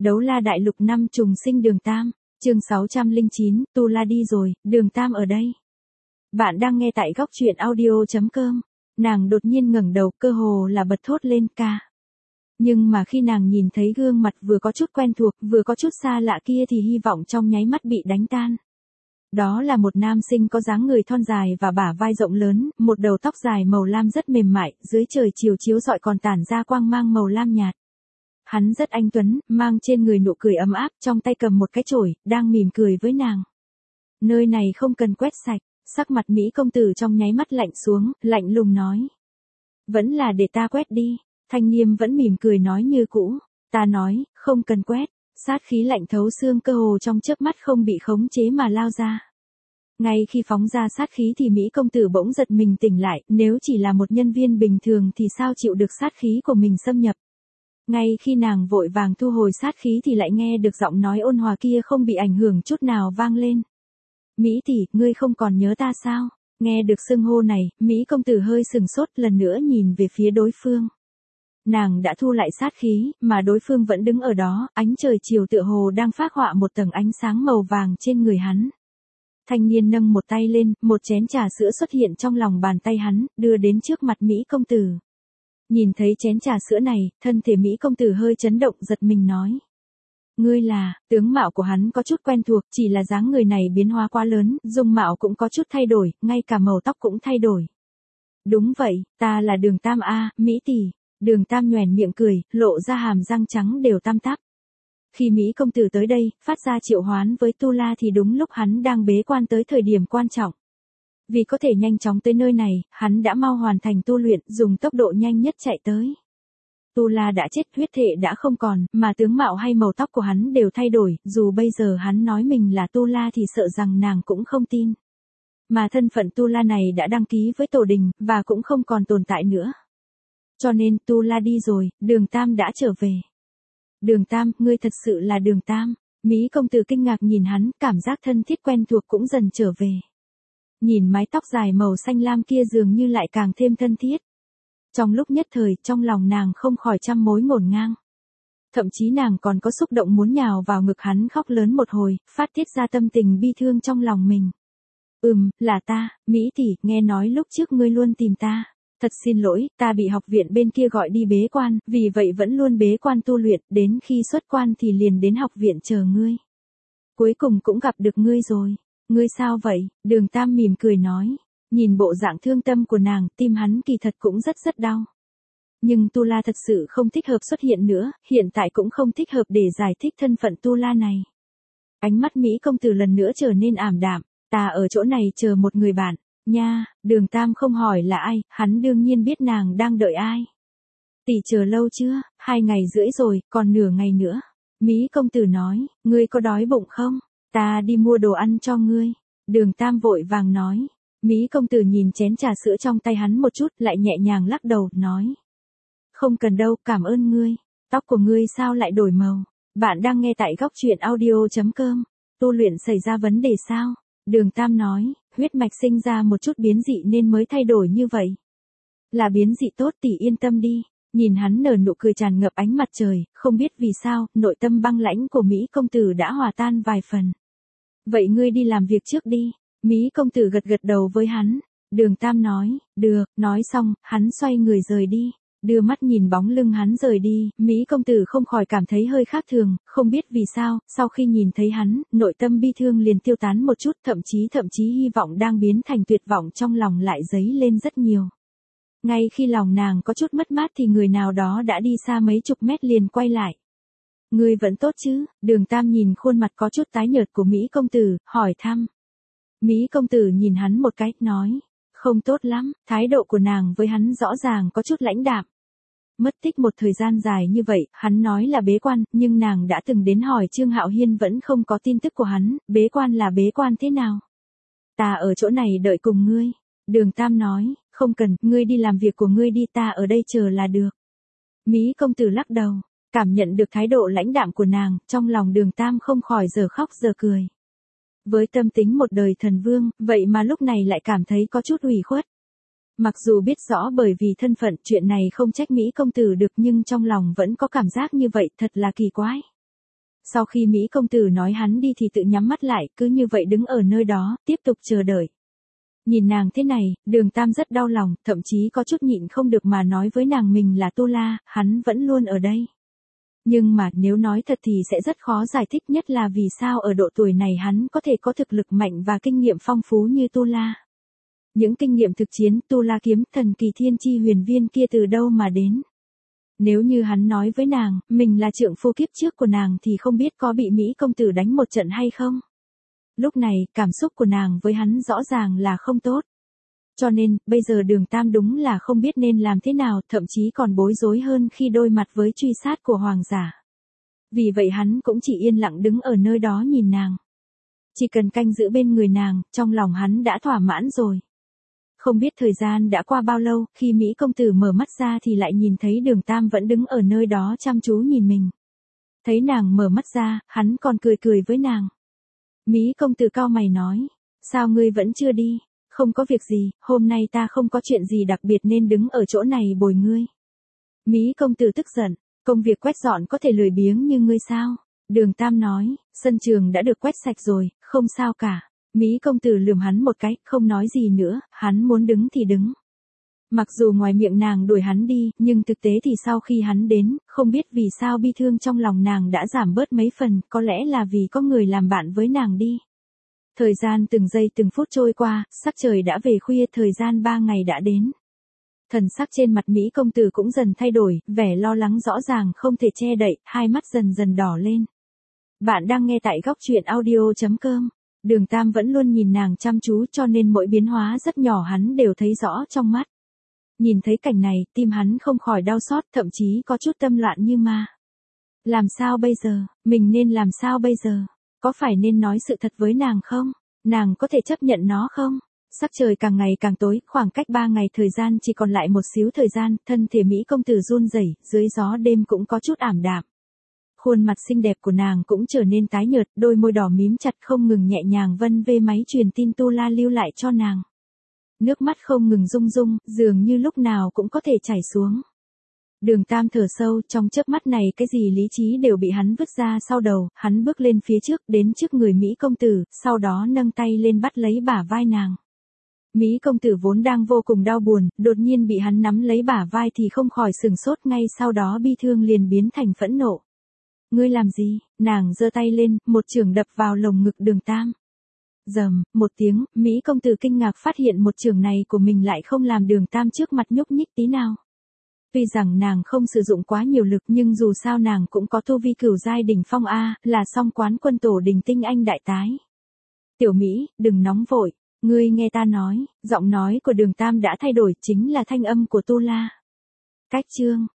Đấu la đại lục năm trùng sinh Đường Tam, chương 609, Tu La đi rồi, Đường Tam ở đây. Bạn đang nghe tại góc truyện audio.com. Nàng đột nhiên ngẩng đầu, cơ hồ là bật thốt lên ca. Nhưng mà khi nàng nhìn thấy gương mặt vừa có chút quen thuộc, vừa có chút xa lạ kia thì hy vọng trong nháy mắt bị đánh tan. Đó là một nam sinh có dáng người thon dài và bả vai rộng lớn, một đầu tóc dài màu lam rất mềm mại, dưới trời chiều chiếu rọi còn tản ra quang mang màu lam nhạt. Hắn rất anh tuấn, mang trên người nụ cười ấm áp, trong tay cầm một cái chổi, đang mỉm cười với nàng. Nơi này không cần quét sạch, sắc mặt Mỹ công tử trong nháy mắt lạnh xuống, lạnh lùng nói. Vẫn là để ta quét đi, thanh niêm vẫn mỉm cười nói như cũ, ta nói, không cần quét, sát khí lạnh thấu xương cơ hồ trong chớp mắt không bị khống chế mà lao ra. Ngay khi phóng ra sát khí thì Mỹ công tử bỗng giật mình tỉnh lại, nếu chỉ là một nhân viên bình thường thì sao chịu được sát khí của mình xâm nhập. Ngay khi nàng vội vàng thu hồi sát khí thì lại nghe được giọng nói ôn hòa kia không bị ảnh hưởng chút nào vang lên. Mỹ tỷ, ngươi không còn nhớ ta sao? Nghe được xưng hô này, Mỹ công tử hơi sừng sốt lần nữa nhìn về phía đối phương. Nàng đã thu lại sát khí, mà đối phương vẫn đứng ở đó, ánh trời chiều tựa hồ đang phác họa một tầng ánh sáng màu vàng trên người hắn. Thanh niên nâng một tay lên, một chén trà sữa xuất hiện trong lòng bàn tay hắn, đưa đến trước mặt Mỹ công tử. Nhìn thấy chén trà sữa này, thân thể Mỹ công tử hơi chấn động giật mình nói. Ngươi là, tướng mạo của hắn có chút quen thuộc, chỉ là dáng người này biến hóa quá lớn, dung mạo cũng có chút thay đổi, ngay cả màu tóc cũng thay đổi. Đúng vậy, ta là Đường Tam A, Mỹ tỷ. Đường Tam nhoẻn miệng cười, lộ ra hàm răng trắng đều tăm tắp. Khi Mỹ công tử tới đây, phát ra triệu hoán với Tu La thì đúng lúc hắn đang bế quan tới thời điểm quan trọng. Vì có thể nhanh chóng tới nơi này, hắn đã mau hoàn thành tu luyện, dùng tốc độ nhanh nhất chạy tới. Tu La đã chết, huyết thể đã không còn, mà tướng mạo hay màu tóc của hắn đều thay đổi, dù bây giờ hắn nói mình là Tu La thì sợ rằng nàng cũng không tin. Mà thân phận Tu La này đã đăng ký với tổ đình, và cũng không còn tồn tại nữa. Cho nên Tu La đi rồi, Đường Tam đã trở về. Đường Tam, ngươi thật sự là Đường Tam. Mỹ công tử kinh ngạc nhìn hắn, cảm giác thân thiết quen thuộc cũng dần trở về. Nhìn mái tóc dài màu xanh lam kia dường như lại càng thêm thân thiết. Trong lúc nhất thời, trong lòng nàng không khỏi trăm mối ngổn ngang. Thậm chí nàng còn có xúc động muốn nhào vào ngực hắn khóc lớn một hồi, phát tiết ra tâm tình bi thương trong lòng mình. Là ta, Mỹ tỷ, nghe nói lúc trước ngươi luôn tìm ta. Thật xin lỗi, ta bị học viện bên kia gọi đi bế quan, vì vậy vẫn luôn bế quan tu luyện, đến khi xuất quan thì liền đến học viện chờ ngươi. Cuối cùng cũng gặp được ngươi rồi. Ngươi sao vậy? Đường Tam mỉm cười nói. Nhìn bộ dạng thương tâm của nàng, tim hắn kỳ thật cũng rất đau. Nhưng Tu La thật sự không thích hợp xuất hiện nữa, hiện tại cũng không thích hợp để giải thích thân phận Tu La này. Ánh mắt Mỹ công tử lần nữa trở nên ảm đạm, ta ở chỗ này chờ một người bạn. Nha, Đường Tam không hỏi là ai, hắn đương nhiên biết nàng đang đợi ai. Tỷ chờ lâu chưa? 2 ngày rưỡi rồi, còn nửa ngày nữa. Mỹ công tử nói, ngươi có đói bụng không? Ta đi mua đồ ăn cho ngươi. Đường Tam vội vàng nói. Mỹ công tử nhìn chén trà sữa trong tay hắn một chút, lại nhẹ nhàng lắc đầu, nói. Không cần đâu, cảm ơn ngươi. Tóc của ngươi sao lại đổi màu? Bạn đang nghe tại góc truyện audio.com. Tu luyện xảy ra vấn đề sao? Đường Tam nói, huyết mạch sinh ra một chút biến dị nên mới thay đổi như vậy. Là biến dị tốt, tỷ yên tâm đi. Nhìn hắn nở nụ cười tràn ngập ánh mặt trời, không biết vì sao, nội tâm băng lãnh của Mỹ công tử đã hòa tan vài phần. Vậy ngươi đi làm việc trước đi. Mỹ công tử gật đầu với hắn. Đường Tam nói, được, nói xong, hắn xoay người rời đi. Đưa mắt nhìn bóng lưng hắn rời đi, Mỹ công tử không khỏi cảm thấy hơi khác thường, không biết vì sao, sau khi nhìn thấy hắn, nội tâm bi thương liền tiêu tán một chút, thậm chí hy vọng đang biến thành tuyệt vọng trong lòng lại dấy lên rất nhiều. Ngay khi lòng nàng có chút mất mát thì người nào đó đã đi xa mấy chục mét liền quay lại. Ngươi vẫn tốt chứ? Đường Tam nhìn khuôn mặt có chút tái nhợt của Mỹ công tử, hỏi thăm. Mỹ công tử nhìn hắn một cái, nói. Không tốt lắm, thái độ của nàng với hắn rõ ràng có chút lãnh đạm. Mất tích một thời gian dài như vậy, hắn nói là bế quan, nhưng nàng đã từng đến hỏi Trương Hạo Hiên vẫn không có tin tức của hắn, bế quan là bế quan thế nào? Ta ở chỗ này đợi cùng ngươi. Đường Tam nói, không cần, ngươi đi làm việc của ngươi đi, ta ở đây chờ là được. Mỹ công tử lắc đầu, cảm nhận được thái độ lãnh đạm của nàng, trong lòng Đường Tam không khỏi giờ khóc giờ cười. Với tâm tính một đời thần vương, vậy mà lúc này lại cảm thấy có chút ủy khuất. Mặc dù biết rõ bởi vì thân phận chuyện này không trách Mỹ công tử được nhưng trong lòng vẫn có cảm giác như vậy thật là kỳ quái. Sau khi Mỹ công tử nói hắn đi thì tự nhắm mắt lại, cứ như vậy đứng ở nơi đó, tiếp tục chờ đợi. Nhìn nàng thế này, Đường Tam rất đau lòng, thậm chí có chút nhịn không được mà nói với nàng mình là Tu La, hắn vẫn luôn ở đây. Nhưng mà nếu nói thật thì sẽ rất khó giải thích, nhất là vì sao ở độ tuổi này hắn có thể có thực lực mạnh và kinh nghiệm phong phú như Tu La. Những kinh nghiệm thực chiến Tu La kiếm thần kỳ thiên chi huyền viên kia từ đâu mà đến. Nếu như hắn nói với nàng, mình là trượng phu kiếp trước của nàng thì không biết có bị Mỹ công tử đánh một trận hay không. Lúc này, cảm xúc của nàng với hắn rõ ràng là không tốt. Cho nên, bây giờ Đường Tam đúng là không biết nên làm thế nào, thậm chí còn bối rối hơn khi đối mặt với truy sát của hoàng giả. Vì vậy hắn cũng chỉ yên lặng đứng ở nơi đó nhìn nàng. Chỉ cần canh giữ bên người nàng, trong lòng hắn đã thỏa mãn rồi. Không biết thời gian đã qua bao lâu, khi Mỹ công tử mở mắt ra thì lại nhìn thấy Đường Tam vẫn đứng ở nơi đó chăm chú nhìn mình. Thấy nàng mở mắt ra, hắn còn cười cười với nàng. Mỹ công tử cau mày nói, sao ngươi vẫn chưa đi? Không có việc gì, hôm nay ta không có chuyện gì đặc biệt nên đứng ở chỗ này bồi ngươi. Mỹ công tử tức giận, công việc quét dọn có thể lười biếng như ngươi sao? Đường Tam nói, sân trường đã được quét sạch rồi, không sao cả. Mỹ công tử lườm hắn một cái, không nói gì nữa, hắn muốn đứng thì đứng. Mặc dù ngoài miệng nàng đuổi hắn đi, nhưng thực tế thì sau khi hắn đến, không biết vì sao bi thương trong lòng nàng đã giảm bớt mấy phần, có lẽ là vì có người làm bạn với nàng đi. Thời gian từng giây từng phút trôi qua, sắc trời đã về khuya, thời gian 3 ngày đã đến. Thần sắc trên mặt Mỹ công tử cũng dần thay đổi, vẻ lo lắng rõ ràng không thể che đậy, hai mắt dần dần đỏ lên. Bạn đang nghe tại góc truyện audio.com. Đường Tam vẫn luôn nhìn nàng chăm chú cho nên mỗi biến hóa rất nhỏ hắn đều thấy rõ trong mắt. Nhìn thấy cảnh này, tim hắn không khỏi đau xót, thậm chí có chút tâm loạn như ma. Làm sao bây giờ, mình nên làm sao bây giờ? Có phải nên nói sự thật với nàng không? Nàng có thể chấp nhận nó không? Sắc trời càng ngày càng tối, khoảng cách 3 ngày thời gian chỉ còn lại một xíu thời gian, thân thể Mỹ công tử run rẩy, dưới gió đêm cũng có chút ảm đạm. Khuôn mặt xinh đẹp của nàng cũng trở nên tái nhợt, đôi môi đỏ mím chặt không ngừng nhẹ nhàng vân vê máy truyền tin Tu La lưu lại cho nàng. Nước mắt không ngừng rung rung, dường như lúc nào cũng có thể chảy xuống. Đường Tam thở sâu, trong chớp mắt này cái gì lý trí đều bị hắn vứt ra sau đầu, hắn bước lên phía trước, đến trước người Mỹ công tử, sau đó nâng tay lên bắt lấy bả vai nàng. Mỹ công tử vốn đang vô cùng đau buồn, đột nhiên bị hắn nắm lấy bả vai thì không khỏi sừng sốt, ngay sau đó bi thương liền biến thành phẫn nộ. Ngươi làm gì? Nàng giơ tay lên, một chưởng đập vào lồng ngực Đường Tam. Rầm, một tiếng, Mỹ công tử kinh ngạc phát hiện một chưởng này của mình lại không làm Đường Tam trước mặt nhúc nhích tí nào. Tuy rằng nàng không sử dụng quá nhiều lực nhưng dù sao nàng cũng có tu vi cửu giai đỉnh phong A, là song quán quân tổ đình tinh anh đại tái. Tiểu Mỹ, đừng nóng vội, ngươi nghe ta nói, giọng nói của Đường Tam đã thay đổi, chính là thanh âm của Tu La. Cách chương.